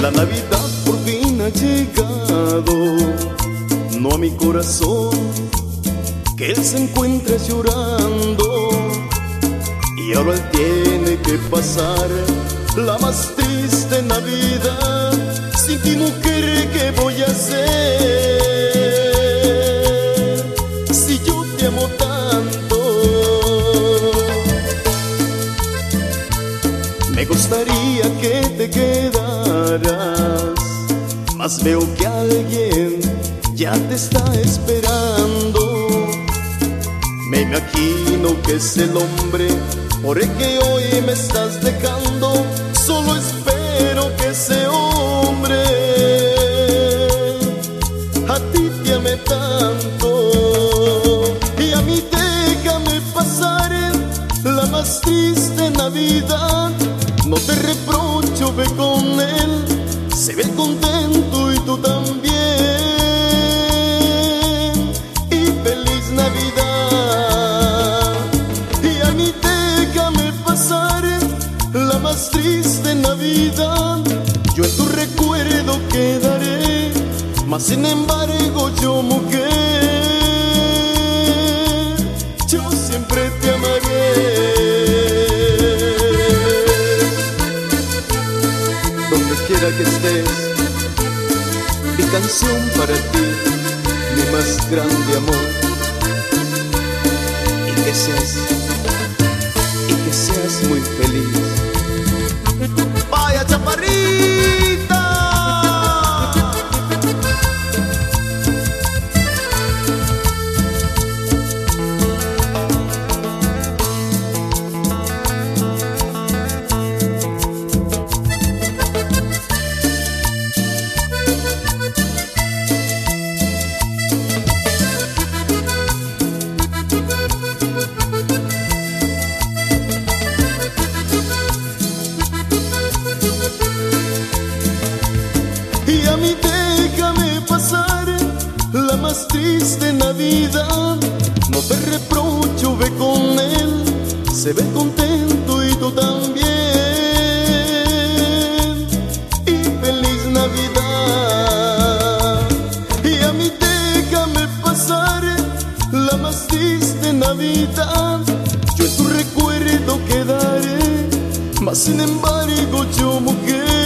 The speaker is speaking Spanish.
La Navidad por fin ha llegado, no a mi corazón, que él se encuentra llorando. Y ahora él tiene que pasar la más triste Navidad. Sin ti, mujer, ¿qué voy a hacer? Si yo te amo tanto, me gustaría que te quedaras, mas veo que alguien ya te está esperando. Me imagino que es el hombre por el que hoy me estás dejando. Solo espero que ese hombre a ti te ame tanto. Y a mí déjame pasar la más triste Navidad. No te reprocho, ve con él, se ve contento y tú también. Y feliz Navidad. Y a mí déjame pasar la más triste Navidad. Yo en tu recuerdo quedaré, mas sin embargo yo, mujer, yo siempre te amaré. Donde quiera que estés, mi canción para ti, mi más grande amor. Y que seas muy feliz. ¡Vaya, chaparrita! Y a mí déjame pasar la más triste Navidad. No te reprocho, ve con él, se ve contento y tú también. Y feliz Navidad. Y a mí déjame pasar la más triste Navidad. Yo en tu recuerdo quedaré, mas sin embargo yo, mujer,